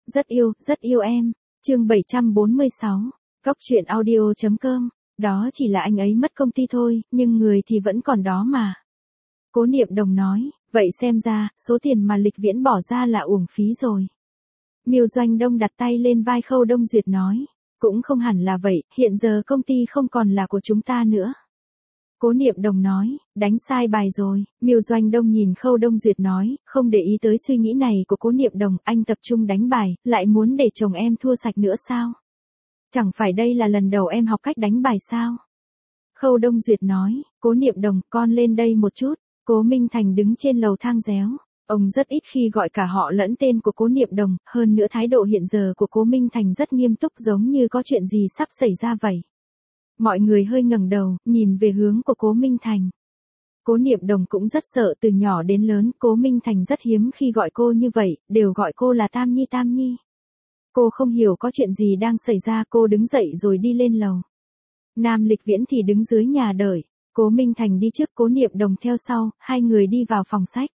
rất yêu em. Chương 746. Góc truyện audio.com. Đó chỉ là anh ấy mất công ty thôi, nhưng người thì vẫn còn đó mà. Cố Niệm Đồng nói, vậy xem ra, số tiền mà Lịch Viễn bỏ ra là uổng phí rồi. Miêu Doanh Đông đặt tay lên vai Khâu Đông Duyệt nói, cũng không hẳn là vậy, hiện giờ công ty không còn là của chúng ta nữa. Cố Niệm Đồng nói, đánh sai bài rồi. Miêu Doanh Đông nhìn Khâu Đông Duyệt nói, không để ý tới suy nghĩ này của Cố Niệm Đồng, anh tập trung đánh bài, lại muốn để chồng em thua sạch nữa sao? Chẳng phải đây là lần đầu em học cách đánh bài sao? Khâu Đông Duyệt nói, Cố Niệm Đồng, con lên đây một chút. Cố Minh Thành đứng trên lầu thang réo. Ông rất ít khi gọi cả họ lẫn tên của Cố Niệm Đồng, hơn nữa thái độ hiện giờ của Cố Minh Thành rất nghiêm túc giống như có chuyện gì sắp xảy ra vậy. Mọi người hơi ngẩng đầu, nhìn về hướng của Cố Minh Thành. Cố Niệm Đồng cũng rất sợ, từ nhỏ đến lớn, Cố Minh Thành rất hiếm khi gọi cô như vậy, đều gọi cô là Tam Nhi Tam Nhi. Cô không hiểu có chuyện gì đang xảy ra, cô đứng dậy rồi đi lên lầu. Nam Lịch Viễn thì đứng dưới nhà đợi. Cố Minh Thành đi trước, Cố Niệm Đồng theo sau, hai người đi vào phòng sách.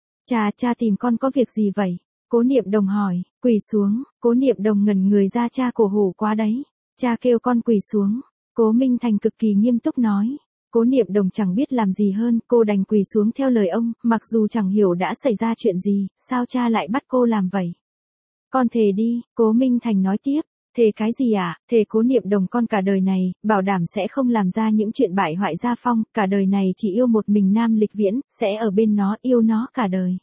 Cha tìm con có việc gì vậy? Cố Niệm Đồng hỏi, quỳ xuống. Cố Niệm Đồng ngẩn người ra, cha cổ hủ quá đấy. Cha kêu con quỳ xuống. Cố Minh Thành cực kỳ nghiêm túc nói. Cố Niệm Đồng chẳng biết làm gì hơn, cô đành quỳ xuống theo lời ông, mặc dù chẳng hiểu đã xảy ra chuyện gì, sao cha lại bắt cô làm vậy? Con thề đi, Cố Minh Thành nói tiếp. Thề cái gì à? Thề Cố Niệm Đồng con cả đời này, bảo đảm sẽ không làm ra những chuyện bại hoại gia phong, cả đời này chỉ yêu một mình Nam Lịch Viễn, sẽ ở bên nó, yêu nó cả đời.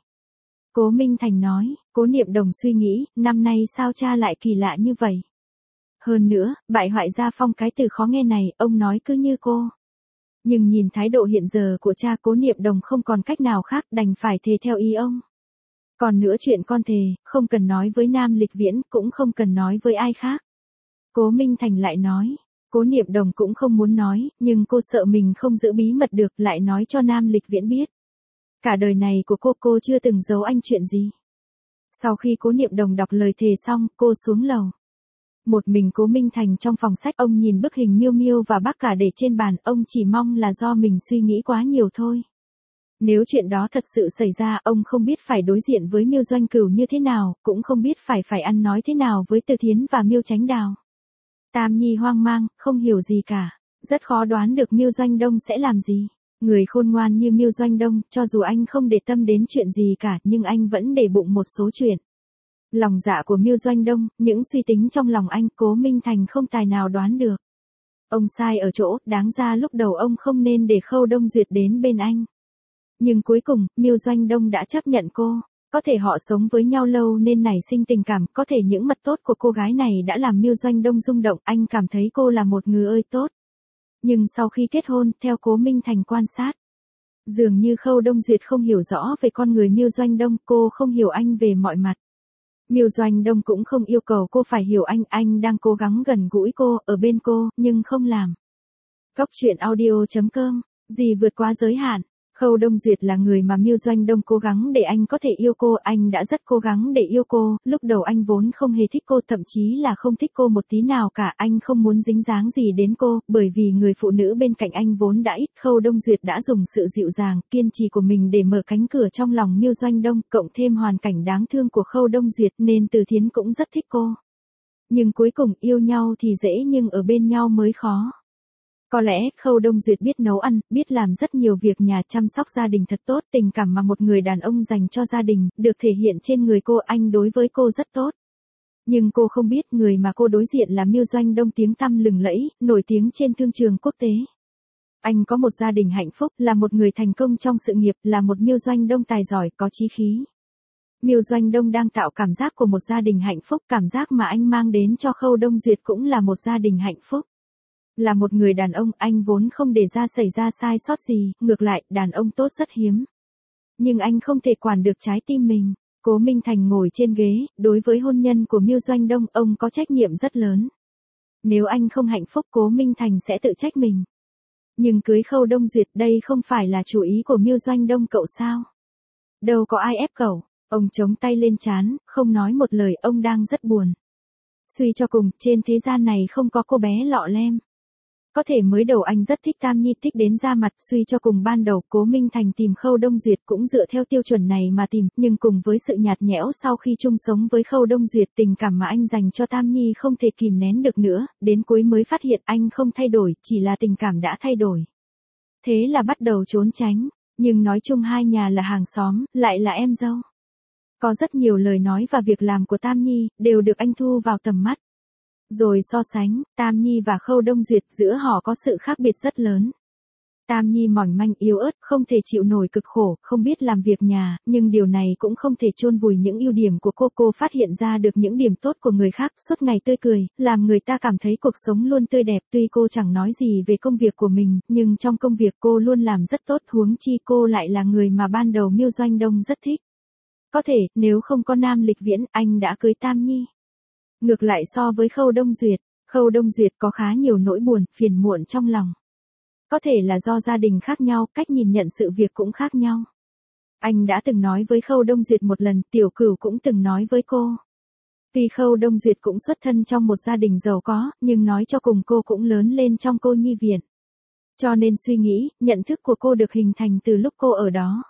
Cố Minh Thành nói. Cố Niệm Đồng suy nghĩ, năm nay sao cha lại kỳ lạ như vậy? Hơn nữa, bại hoại gia phong cái từ khó nghe này, ông nói cứ như cô. Nhưng nhìn thái độ hiện giờ của cha, Cố Niệm Đồng không còn cách nào khác, đành phải thề theo ý ông. Còn nữa chuyện con thề, không cần nói với Nam Lịch Viễn, cũng không cần nói với ai khác. Cố Minh Thành lại nói. Cố Niệm Đồng cũng không muốn nói, nhưng cô sợ mình không giữ bí mật được, lại nói cho Nam Lịch Viễn biết. Cả đời này của cô chưa từng giấu anh chuyện gì. Sau khi Cố Niệm Đồng đọc lời thề xong, cô xuống lầu. Một mình Cố Minh Thành trong phòng sách, ông nhìn bức hình Miêu Miêu và bác cả để trên bàn, ông chỉ mong là do mình suy nghĩ quá nhiều thôi. Nếu chuyện đó thật sự xảy ra, ông không biết phải đối diện với Miêu Doanh Cửu như thế nào, cũng không biết phải ăn nói thế nào với Từ Thiến và Miêu Chánh Đào. Tam Nhi hoang mang, không hiểu gì cả, rất khó đoán được Miêu Doanh Đông sẽ làm gì. Người khôn ngoan như Miêu Doanh Đông, cho dù anh không để tâm đến chuyện gì cả, nhưng anh vẫn để bụng một số chuyện. Lòng dạ của Miêu Doanh Đông, những suy tính trong lòng anh, Cố Minh Thành không tài nào đoán được. Ông sai ở chỗ, đáng ra lúc đầu ông không nên để Khâu Đông Duyệt đến bên anh. Nhưng cuối cùng, Miêu Doanh Đông đã chấp nhận cô. Có thể họ sống với nhau lâu nên nảy sinh tình cảm, có thể những mặt tốt của cô gái này đã làm Miêu Doanh Đông rung động, anh cảm thấy cô là một người ơi tốt. Nhưng sau khi kết hôn, theo Cố Minh Thành quan sát, dường như Khâu Đông Duyệt không hiểu rõ về con người Miêu Doanh Đông, cô không hiểu anh về mọi mặt. Miêu Doanh Đông cũng không yêu cầu cô phải hiểu anh đang cố gắng gần gũi cô, ở bên cô, nhưng không làm. Góc truyện audio.com, gì vượt quá giới hạn. Khâu Đông Duyệt là người mà Miêu Doanh Đông cố gắng để anh có thể yêu cô, anh đã rất cố gắng để yêu cô, lúc đầu anh vốn không hề thích cô, thậm chí là không thích cô một tí nào cả, anh không muốn dính dáng gì đến cô, bởi vì người phụ nữ bên cạnh anh vốn đã ít. Khâu Đông Duyệt đã dùng sự dịu dàng, kiên trì của mình để mở cánh cửa trong lòng Miêu Doanh Đông, cộng thêm hoàn cảnh đáng thương của Khâu Đông Duyệt nên Từ Thiến cũng rất thích cô. Nhưng cuối cùng yêu nhau thì dễ nhưng ở bên nhau mới khó. Có lẽ, Khâu Đông Duyệt biết nấu ăn, biết làm rất nhiều việc nhà, chăm sóc gia đình thật tốt, tình cảm mà một người đàn ông dành cho gia đình, được thể hiện trên người cô, anh đối với cô rất tốt. Nhưng cô không biết người mà cô đối diện là Miêu Doanh Đông tiếng tăm lừng lẫy, nổi tiếng trên thương trường quốc tế. Anh có một gia đình hạnh phúc, là một người thành công trong sự nghiệp, là một Miêu Doanh Đông tài giỏi, có chí khí. Miêu Doanh Đông đang tạo cảm giác của một gia đình hạnh phúc, cảm giác mà anh mang đến cho Khâu Đông Duyệt cũng là một gia đình hạnh phúc. Là một người đàn ông, anh vốn không để xảy ra sai sót gì, ngược lại, đàn ông tốt rất hiếm. Nhưng anh không thể quản được trái tim mình. Cố Minh Thành ngồi trên ghế, đối với hôn nhân của Miêu Doanh Đông, ông có trách nhiệm rất lớn. Nếu anh không hạnh phúc, Cố Minh Thành sẽ tự trách mình. Nhưng cưới Khâu Đông Duyệt, đây không phải là chủ ý của Miêu Doanh Đông cậu sao? Đâu có ai ép cậu. Ông chống tay lên trán, không nói một lời, ông đang rất buồn. Suy cho cùng, trên thế gian này không có cô bé lọ lem. Có thể mới đầu anh rất thích Tam Nhi, thích đến ra mặt, suy cho cùng ban đầu Cố Minh Thành tìm Khâu Đông Duyệt cũng dựa theo tiêu chuẩn này mà tìm, nhưng cùng với sự nhạt nhẽo sau khi chung sống với Khâu Đông Duyệt, tình cảm mà anh dành cho Tam Nhi không thể kìm nén được nữa, đến cuối mới phát hiện anh không thay đổi, chỉ là tình cảm đã thay đổi. Thế là bắt đầu trốn tránh, nhưng nói chung hai nhà là hàng xóm, lại là em dâu. Có rất nhiều lời nói và việc làm của Tam Nhi, đều được anh thu vào tầm mắt. Rồi so sánh, Tam Nhi và Khâu Đông Duyệt giữa họ có sự khác biệt rất lớn. Tam Nhi mỏng manh yếu ớt, không thể chịu nổi cực khổ, không biết làm việc nhà, nhưng điều này cũng không thể chôn vùi những ưu điểm của cô phát hiện ra được những điểm tốt của người khác, suốt ngày tươi cười, làm người ta cảm thấy cuộc sống luôn tươi đẹp. Tuy cô chẳng nói gì về công việc của mình, nhưng trong công việc cô luôn làm rất tốt, huống chi cô lại là người mà ban đầu Miêu Doanh Đông rất thích. Có thể, nếu không có Nam Lịch Viễn, anh đã cưới Tam Nhi. Ngược lại so với Khâu Đông Duyệt có khá nhiều nỗi buồn, phiền muộn trong lòng. Có thể là do gia đình khác nhau, cách nhìn nhận sự việc cũng khác nhau. Anh đã từng nói với Khâu Đông Duyệt một lần, Tiểu Cửu cũng từng nói với cô. Tuy Khâu Đông Duyệt cũng xuất thân trong một gia đình giàu có, nhưng nói cho cùng cô cũng lớn lên trong cô nhi viện. Cho nên suy nghĩ, nhận thức của cô được hình thành từ lúc cô ở đó.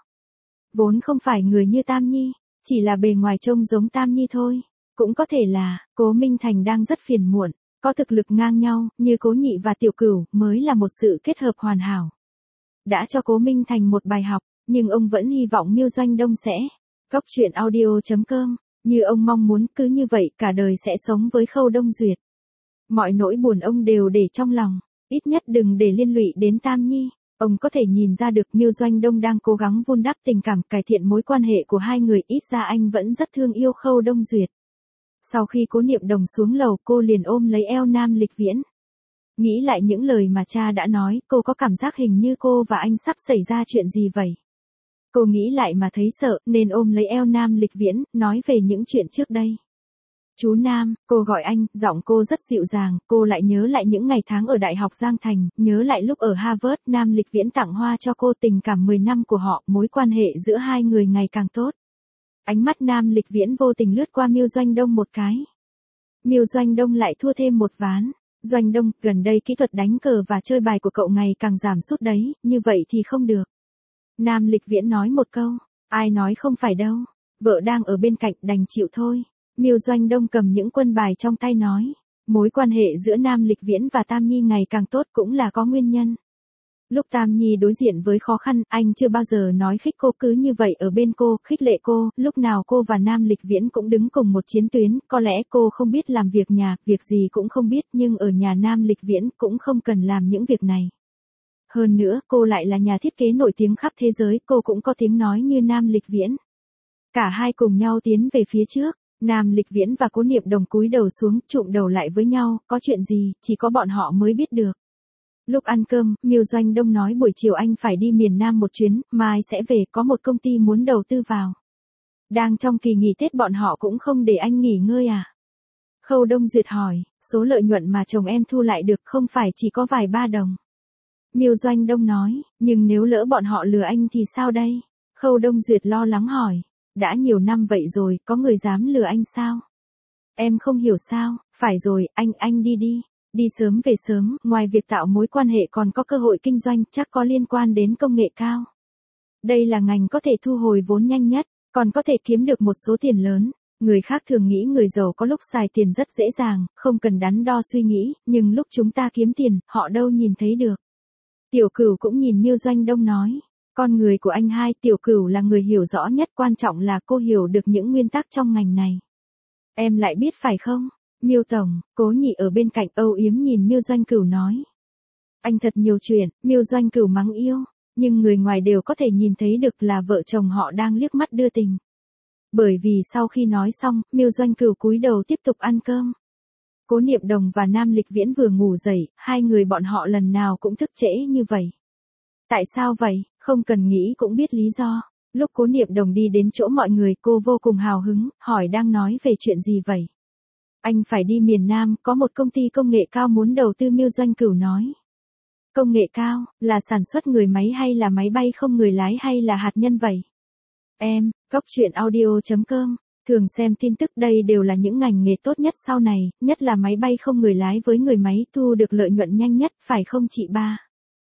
Vốn không phải người như Tam Nhi, chỉ là bề ngoài trông giống Tam Nhi thôi. Cũng có thể là, Cố Minh Thành đang rất phiền muộn, có thực lực ngang nhau, như Cố Nhị và Tiểu Cửu, mới là một sự kết hợp hoàn hảo. Đã cho Cố Minh Thành một bài học, nhưng ông vẫn hy vọng Miêu Doanh Đông sẽ. Góc truyện audio.com, như ông mong muốn, cứ như vậy cả đời sẽ sống với Khâu Đông Duyệt. Mọi nỗi buồn ông đều để trong lòng, ít nhất đừng để liên lụy đến Tam Nhi. Ông có thể nhìn ra được Miêu Doanh Đông đang cố gắng vun đắp tình cảm, cải thiện mối quan hệ của hai người, ít ra anh vẫn rất thương yêu Khâu Đông Duyệt. Sau khi Cố Niệm Đồng xuống lầu, cô liền ôm lấy eo Nam Lịch Viễn. Nghĩ lại những lời mà cha đã nói, cô có cảm giác hình như cô và anh sắp xảy ra chuyện gì vậy. Cô nghĩ lại mà thấy sợ, nên ôm lấy eo Nam Lịch Viễn, nói về những chuyện trước đây. Chú Nam, cô gọi anh, giọng cô rất dịu dàng, cô lại nhớ lại những ngày tháng ở Đại học Giang Thành, nhớ lại lúc ở Harvard, Nam Lịch Viễn tặng hoa cho cô, tình cảm 10 năm của họ, mối quan hệ giữa hai người ngày càng tốt. Ánh mắt Nam Lịch Viễn vô tình lướt qua Miêu Doanh Đông một cái. Miêu Doanh Đông lại thua thêm một ván. Doanh Đông, gần đây kỹ thuật đánh cờ và chơi bài của cậu ngày càng giảm sút đấy, như vậy thì không được. Nam Lịch Viễn nói một câu, ai nói không phải đâu, vợ đang ở bên cạnh đành chịu thôi. Miêu Doanh Đông cầm những quân bài trong tay nói, mối quan hệ giữa Nam Lịch Viễn và Tam Nhi ngày càng tốt cũng là có nguyên nhân. Lúc Tam Nhi đối diện với khó khăn, anh chưa bao giờ nói khích cô, cứ như vậy ở bên cô, khích lệ cô, lúc nào cô và Nam Lịch Viễn cũng đứng cùng một chiến tuyến, có lẽ cô không biết làm việc nhà, việc gì cũng không biết, nhưng ở nhà Nam Lịch Viễn cũng không cần làm những việc này. Hơn nữa, cô lại là nhà thiết kế nổi tiếng khắp thế giới, cô cũng có tiếng nói như Nam Lịch Viễn. Cả hai cùng nhau tiến về phía trước, Nam Lịch Viễn và Cố Niệm Đồng cúi đầu xuống, chụm đầu lại với nhau, có chuyện gì, chỉ có bọn họ mới biết được. Lúc ăn cơm, Miêu Doanh Đông nói buổi chiều anh phải đi miền Nam một chuyến, mai sẽ về, có một công ty muốn đầu tư vào. Đang trong kỳ nghỉ Tết bọn họ cũng không để anh nghỉ ngơi à? Khâu Đông Duyệt hỏi, số lợi nhuận mà chồng em thu lại được không phải chỉ có vài ba đồng. Miêu Doanh Đông nói, nhưng nếu lỡ bọn họ lừa anh thì sao đây? Khâu Đông Duyệt lo lắng hỏi, đã nhiều năm vậy rồi, có người dám lừa anh sao? Em không hiểu sao, phải rồi, anh đi. Đi sớm về sớm, ngoài việc tạo mối quan hệ còn có cơ hội kinh doanh, chắc có liên quan đến công nghệ cao. Đây là ngành có thể thu hồi vốn nhanh nhất, còn có thể kiếm được một số tiền lớn. Người khác thường nghĩ người giàu có lúc xài tiền rất dễ dàng, không cần đắn đo suy nghĩ, nhưng lúc chúng ta kiếm tiền, họ đâu nhìn thấy được. Tiểu Cửu cũng nhìn Miêu Doanh Đông nói, con người của anh hai, Tiểu Cửu là người hiểu rõ nhất, quan trọng là cô hiểu được những nguyên tắc trong ngành này. Em lại biết phải không? Miêu Tổng, Cố Nhị ở bên cạnh âu yếm nhìn Miêu Doanh Cửu nói. Anh thật nhiều chuyện, Miêu Doanh Cửu mắng yêu, nhưng người ngoài đều có thể nhìn thấy được là vợ chồng họ đang liếc mắt đưa tình. Bởi vì sau khi nói xong, Miêu Doanh Cửu cúi đầu tiếp tục ăn cơm. Cố Niệm Đồng và Nam Lịch Viễn vừa ngủ dậy, hai người bọn họ lần nào cũng thức trễ như vậy. Tại sao vậy, không cần nghĩ cũng biết lý do. Lúc Cố Niệm Đồng đi đến chỗ mọi người, cô vô cùng hào hứng, hỏi đang nói về chuyện gì vậy? Anh phải đi miền Nam, có một công ty công nghệ cao muốn đầu tư, Miêu Doanh Cửu nói. Công nghệ cao, là sản xuất người máy hay là máy bay không người lái hay là hạt nhân vậy? Em, góc truyện audio.com Thường xem tin tức đây đều là những ngành nghề tốt nhất sau này, nhất là máy bay không người lái với người máy thu được lợi nhuận nhanh nhất, phải không chị ba?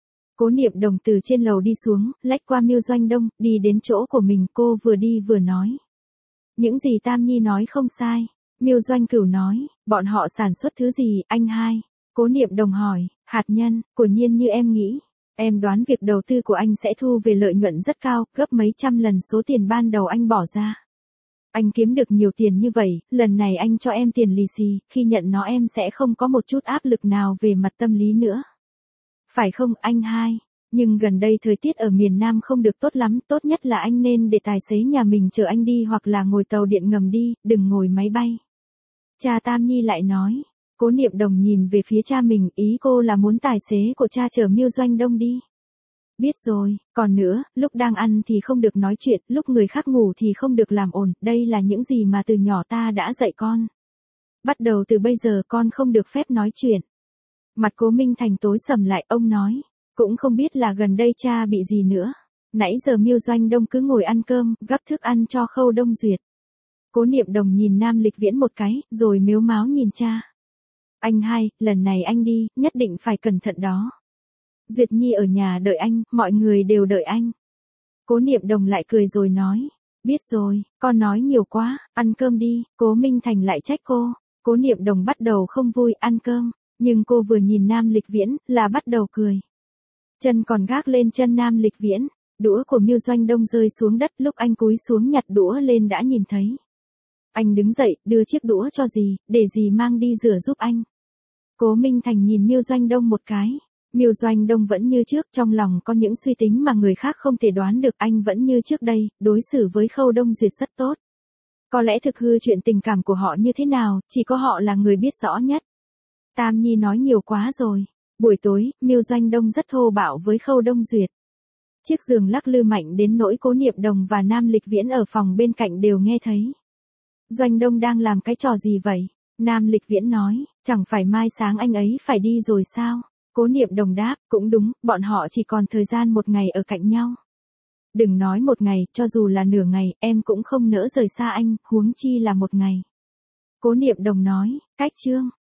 Cố Niệm Đồng từ trên lầu đi xuống, lách qua Miêu Doanh Đông, đi đến chỗ của mình, cô vừa đi vừa nói. Những gì Tam Nhi nói không sai. Miêu Doanh Cửu nói, bọn họ sản xuất thứ gì, anh hai? Cố Niệm Đồng hỏi, hạt nhân, quả nhiên như em nghĩ. Em đoán việc đầu tư của anh sẽ thu về lợi nhuận rất cao, gấp mấy trăm lần số tiền ban đầu anh bỏ ra. Anh kiếm được nhiều tiền như vậy, lần này anh cho em tiền lì xì, khi nhận nó em sẽ không có một chút áp lực nào về mặt tâm lý nữa. Phải không anh hai? Nhưng gần đây thời tiết ở miền Nam không được tốt lắm, tốt nhất là anh nên để tài xế nhà mình chở anh đi hoặc là ngồi tàu điện ngầm đi, đừng ngồi máy bay. Cha Tam Nhi lại nói. Cố Niệm Đồng nhìn về phía cha mình, ý cô là muốn tài xế của cha chở Miêu Doanh Đông đi. Biết rồi, còn nữa, lúc đang ăn thì không được nói chuyện, lúc người khác ngủ thì không được làm ồn, đây là những gì mà từ nhỏ ta đã dạy con. Bắt đầu từ bây giờ con không được phép nói chuyện. Mặt Cố Minh Thành tối sầm lại, ông nói, cũng không biết là gần đây cha bị gì nữa. Nãy giờ Miêu Doanh Đông cứ ngồi ăn cơm, gắp thức ăn cho Khâu Đông Duyệt. Cố Niệm Đồng nhìn Nam Lịch Viễn một cái, rồi mếu máo nhìn cha. Anh hai, lần này anh đi, nhất định phải cẩn thận đó. Duyệt Nhi ở nhà đợi anh, mọi người đều đợi anh. Cố Niệm Đồng lại cười rồi nói, biết rồi, con nói nhiều quá, ăn cơm đi. Cố Minh Thành lại trách cô. Cố Niệm Đồng bắt đầu không vui ăn cơm, nhưng cô vừa nhìn Nam Lịch Viễn là bắt đầu cười. Chân còn gác lên chân Nam Lịch Viễn, đũa của Miêu Doanh Đông rơi xuống đất, lúc anh cúi xuống nhặt đũa lên đã nhìn thấy. Anh đứng dậy, đưa chiếc đũa cho dì, để dì mang đi rửa giúp anh. Cố Minh Thành nhìn Miêu Doanh Đông một cái. Miêu Doanh Đông vẫn như trước, trong lòng có những suy tính mà người khác không thể đoán được, anh vẫn như trước đây, đối xử với Khâu Đông Duyệt rất tốt. Có lẽ thực hư chuyện tình cảm của họ như thế nào, chỉ có họ là người biết rõ nhất. Tam Nhi nói nhiều quá rồi. Buổi tối, Miêu Doanh Đông rất thô bạo với Khâu Đông Duyệt. Chiếc giường lắc lư mạnh đến nỗi Cố Niệm Đồng và Nam Lịch Viễn ở phòng bên cạnh đều nghe thấy. Doanh Đông đang làm cái trò gì vậy? Nam Lịch Viễn nói, chẳng phải mai sáng anh ấy phải đi rồi sao? Cố Niệm Đồng đáp, cũng đúng, bọn họ chỉ còn thời gian một ngày ở cạnh nhau. Đừng nói một ngày, cho dù là nửa ngày, em cũng không nỡ rời xa anh, huống chi là một ngày. Cố Niệm Đồng nói, cách chương.